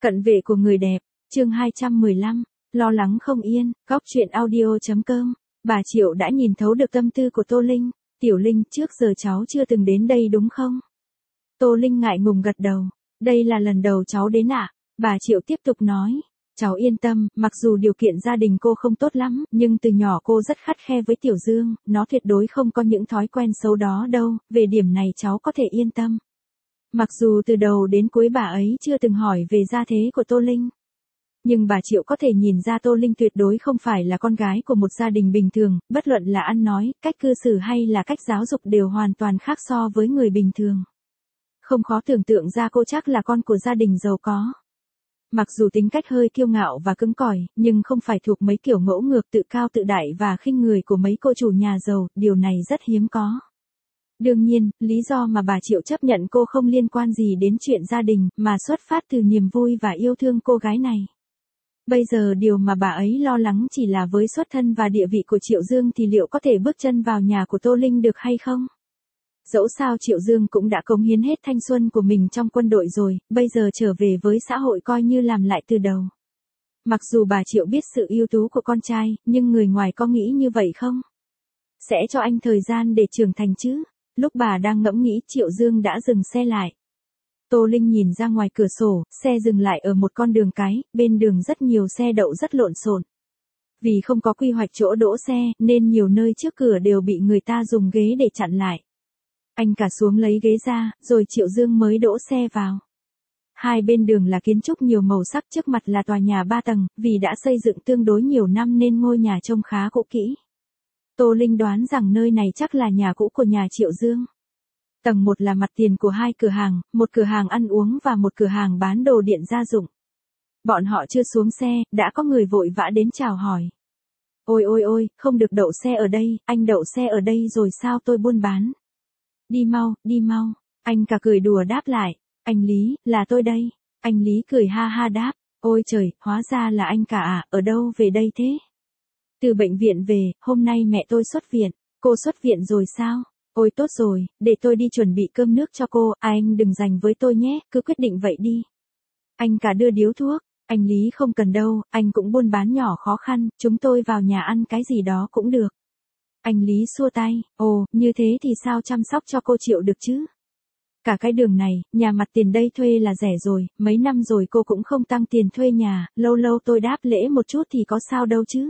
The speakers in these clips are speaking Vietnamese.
Cận vệ của người đẹp, chương 215, lo lắng không yên, góc truyện audio.com. Bà Triệu đã nhìn thấu được tâm tư của Tô Linh. Tiểu Linh, trước giờ cháu chưa từng đến đây đúng không? Tô Linh ngại ngùng gật đầu. Đây là lần đầu cháu đến ạ. Bà Triệu tiếp tục nói. Cháu yên tâm, mặc dù điều kiện gia đình cô không tốt lắm, nhưng từ nhỏ cô rất khắt khe với Tiểu Dương, nó tuyệt đối không có những thói quen xấu đó đâu, về điểm này cháu có thể yên tâm. Mặc dù từ đầu đến cuối bà ấy chưa từng hỏi về gia thế của Tô Linh. Nhưng bà Triệu có thể nhìn ra Tô Linh tuyệt đối không phải là con gái của một gia đình bình thường, bất luận là ăn nói, cách cư xử hay là cách giáo dục đều hoàn toàn khác so với người bình thường. Không khó tưởng tượng ra cô chắc là con của gia đình giàu có. Mặc dù tính cách hơi kiêu ngạo và cứng cỏi, nhưng không phải thuộc mấy kiểu ngỗ ngược tự cao tự đại và khinh người của mấy cô chủ nhà giàu, điều này rất hiếm có. Đương nhiên, lý do mà bà Triệu chấp nhận cô không liên quan gì đến chuyện gia đình, mà xuất phát từ niềm vui và yêu thương cô gái này. Bây giờ điều mà bà ấy lo lắng chỉ là với xuất thân và địa vị của Triệu Dương thì liệu có thể bước chân vào nhà của Tô Linh được hay không? Dẫu sao Triệu Dương cũng đã cống hiến hết thanh xuân của mình trong quân đội rồi, bây giờ trở về với xã hội coi như làm lại từ đầu. Mặc dù bà Triệu biết sự ưu tú của con trai, nhưng người ngoài có nghĩ như vậy không? Sẽ cho anh thời gian để trưởng thành chứ? Lúc bà đang ngẫm nghĩ, Triệu Dương đã dừng xe lại. Tô Linh nhìn ra ngoài cửa sổ, xe dừng lại ở một con đường cái, bên đường rất nhiều xe đậu rất lộn xộn. Vì không có quy hoạch chỗ đỗ xe, nên nhiều nơi trước cửa đều bị người ta dùng ghế để chặn lại. Anh cả xuống lấy ghế ra, rồi Triệu Dương mới đỗ xe vào. Hai bên đường là kiến trúc nhiều màu sắc, trước mặt là tòa nhà 3 tầng, vì đã xây dựng tương đối nhiều năm nên ngôi nhà trông khá cũ kỹ. Tô Linh đoán rằng nơi này chắc là nhà cũ của nhà Triệu Dương. Tầng 1 là mặt tiền của hai cửa hàng, một cửa hàng ăn uống và một cửa hàng bán đồ điện gia dụng. Bọn họ chưa xuống xe, đã có người vội vã đến chào hỏi. Ôi ôi ôi, không được đậu xe ở đây, anh đậu xe ở đây rồi sao, tôi buôn bán. Đi mau, anh cả cười đùa đáp lại. Anh Lý, là tôi đây. Anh Lý cười ha ha đáp. Ôi trời, hóa ra là anh cả à, ở đâu về đây thế? Từ bệnh viện về, hôm nay mẹ tôi xuất viện. Cô xuất viện rồi sao? Ôi tốt rồi, để tôi đi chuẩn bị cơm nước cho cô, anh đừng giành với tôi nhé, cứ quyết định vậy đi. Anh cả đưa điếu thuốc. Anh Lý không cần đâu, anh cũng buôn bán nhỏ khó khăn, chúng tôi vào nhà ăn cái gì đó cũng được. Anh Lý xua tay, ồ, như thế thì sao chăm sóc cho cô Triệu được chứ? Cả cái đường này, nhà mặt tiền đây thuê là rẻ rồi, mấy năm rồi cô cũng không tăng tiền thuê nhà, lâu lâu tôi đáp lễ một chút thì có sao đâu chứ.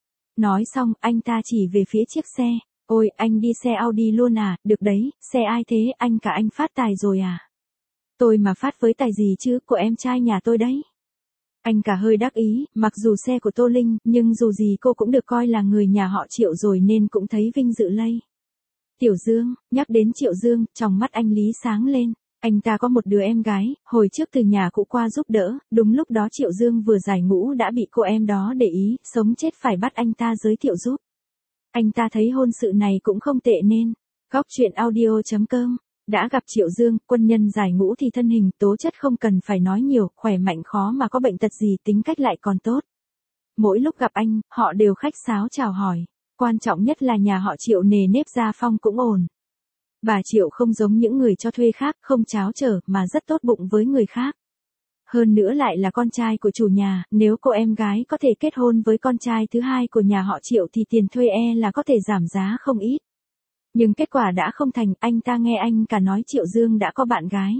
Nói xong, anh ta chỉ về phía chiếc xe. Ôi, anh đi xe Audi luôn à, được đấy, xe ai thế, anh cả anh phát tài rồi à? Tôi mà phát với tài gì chứ, của em trai nhà tôi đấy. Anh cả hơi đắc ý, mặc dù xe của Tô Linh, nhưng dù gì cô cũng được coi là người nhà họ Triệu rồi nên cũng thấy vinh dự lây. Tiểu Dương, nhắc đến Triệu Dương, trong mắt anh Lý sáng lên. Anh ta có một đứa em gái, hồi trước từ nhà cũ qua giúp đỡ, đúng lúc đó Triệu Dương vừa giải ngũ đã bị cô em đó để ý, sống chết phải bắt anh ta giới thiệu giúp. Anh ta thấy hôn sự này cũng không tệ nên, góc truyện audio.com, đã gặp Triệu Dương, quân nhân giải ngũ thì thân hình, tố chất không cần phải nói nhiều, khỏe mạnh khó mà có bệnh tật gì, tính cách lại còn tốt. Mỗi lúc gặp anh, họ đều khách sáo chào hỏi, quan trọng nhất là nhà họ Triệu nề nếp gia phong cũng ổn. Bà Triệu không giống những người cho thuê khác, không cháo trở mà rất tốt bụng với người khác. Hơn nữa lại là con trai của chủ nhà, nếu cô em gái có thể kết hôn với con trai thứ hai của nhà họ Triệu thì tiền thuê là có thể giảm giá không ít. Nhưng kết quả đã không thành, anh ta nghe anh cả nói Triệu Dương đã có bạn gái.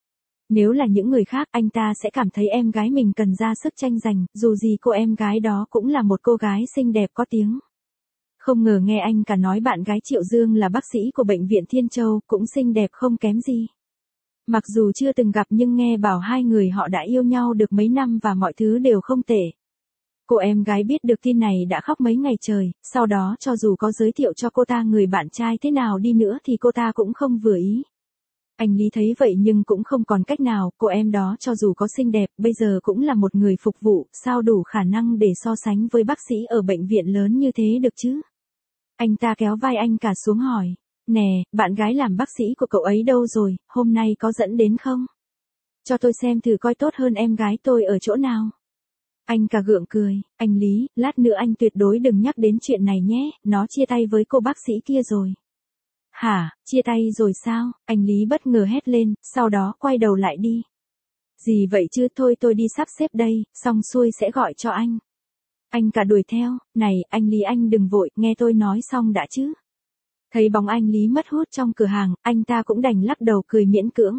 Nếu là những người khác, anh ta sẽ cảm thấy em gái mình cần ra sức tranh giành, dù gì cô em gái đó cũng là một cô gái xinh đẹp có tiếng. Không ngờ nghe anh cả nói bạn gái Triệu Dương là bác sĩ của bệnh viện Thiên Châu, cũng xinh đẹp không kém gì. Mặc dù chưa từng gặp nhưng nghe bảo hai người họ đã yêu nhau được mấy năm và mọi thứ đều không tệ. Cô em gái biết được tin này đã khóc mấy ngày trời, sau đó cho dù có giới thiệu cho cô ta người bạn trai thế nào đi nữa thì cô ta cũng không vừa ý. Anh Lý thấy vậy nhưng cũng không còn cách nào, cô em đó cho dù có xinh đẹp, bây giờ cũng là một người phục vụ, sao đủ khả năng để so sánh với bác sĩ ở bệnh viện lớn như thế được chứ? Anh ta kéo vai anh cả xuống hỏi, nè, bạn gái làm bác sĩ của cậu ấy đâu rồi, hôm nay có dẫn đến không? Cho tôi xem thử coi tốt hơn em gái tôi ở chỗ nào. Anh cả gượng cười, anh Lý, lát nữa anh tuyệt đối đừng nhắc đến chuyện này nhé, nó chia tay với cô bác sĩ kia rồi. Hả, chia tay rồi sao? Anh Lý bất ngờ hét lên, sau đó quay đầu lại đi. Gì vậy chứ, thôi tôi đi sắp xếp đây, xong xuôi sẽ gọi cho anh. Anh cả đuổi theo, này, anh Lý anh đừng vội, nghe tôi nói xong đã chứ. Thấy bóng anh Lý mất hút trong cửa hàng, anh ta cũng đành lắc đầu cười miễn cưỡng.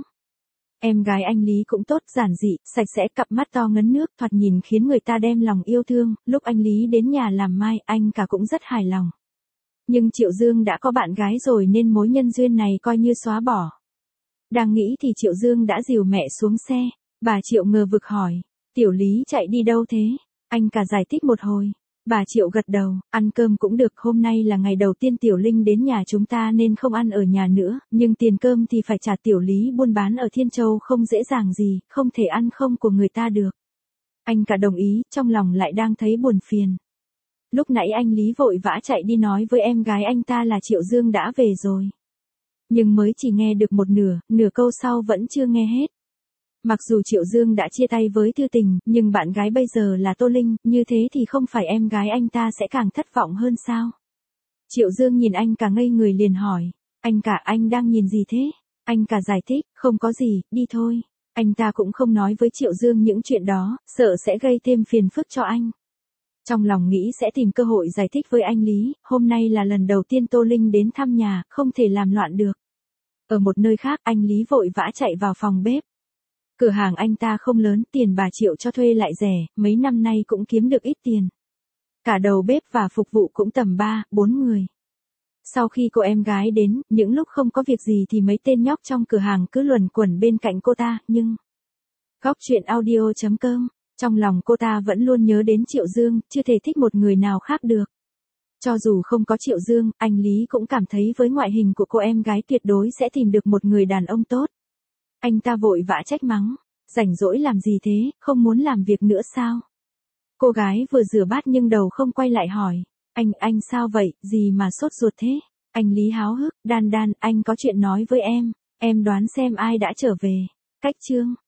Em gái anh Lý cũng tốt, giản dị, sạch sẽ, cặp mắt to ngấn nước, thoạt nhìn khiến người ta đem lòng yêu thương. Lúc anh Lý đến nhà làm mai, anh cả cũng rất hài lòng. Nhưng Triệu Dương đã có bạn gái rồi nên mối nhân duyên này coi như xóa bỏ. Đang nghĩ thì Triệu Dương đã dìu mẹ xuống xe. Bà Triệu ngờ vực hỏi, Tiểu Lý chạy đi đâu thế? Anh cả giải thích một hồi. Bà Triệu gật đầu, ăn cơm cũng được, hôm nay là ngày đầu tiên Tiểu Linh đến nhà chúng ta nên không ăn ở nhà nữa, nhưng tiền cơm thì phải trả, Tiểu Lý buôn bán ở Thiên Châu không dễ dàng gì, không thể ăn không của người ta được. Anh cả đồng ý, trong lòng lại đang thấy buồn phiền. Lúc nãy anh Lý vội vã chạy đi nói với em gái anh ta là Triệu Dương đã về rồi. Nhưng mới chỉ nghe được một nửa câu sau vẫn chưa nghe hết. Mặc dù Triệu Dương đã chia tay với Thư Tình, nhưng bạn gái bây giờ là Tô Linh, như thế thì không phải em gái anh ta sẽ càng thất vọng hơn sao? Triệu Dương nhìn anh cả ngây người liền hỏi, anh cả anh đang nhìn gì thế? Anh cả giải thích, không có gì, đi thôi. Anh ta cũng không nói với Triệu Dương những chuyện đó, sợ sẽ gây thêm phiền phức cho anh. Trong lòng nghĩ sẽ tìm cơ hội giải thích với anh Lý, hôm nay là lần đầu tiên Tô Linh đến thăm nhà, không thể làm loạn được. Ở một nơi khác, anh Lý vội vã chạy vào phòng bếp. Cửa hàng anh ta không lớn, tiền bà Triệu cho thuê lại rẻ, mấy năm nay cũng kiếm được ít tiền. Cả đầu bếp và phục vụ cũng tầm 3-4 người. Sau khi cô em gái đến, những lúc không có việc gì thì mấy tên nhóc trong cửa hàng cứ luẩn quẩn bên cạnh cô ta, nhưng... Góc truyện audio.com, trong lòng cô ta vẫn luôn nhớ đến Triệu Dương, chưa thể thích một người nào khác được. Cho dù không có Triệu Dương, anh Lý cũng cảm thấy với ngoại hình của cô em gái tuyệt đối sẽ tìm được một người đàn ông tốt. Anh ta vội vã trách mắng, rảnh rỗi làm gì thế, không muốn làm việc nữa sao? Cô gái vừa rửa bát nhưng đầu không quay lại hỏi, anh sao vậy, gì mà sốt ruột thế? Anh Lý háo hức, Đan, anh có chuyện nói với em đoán xem ai đã trở về. Cách chương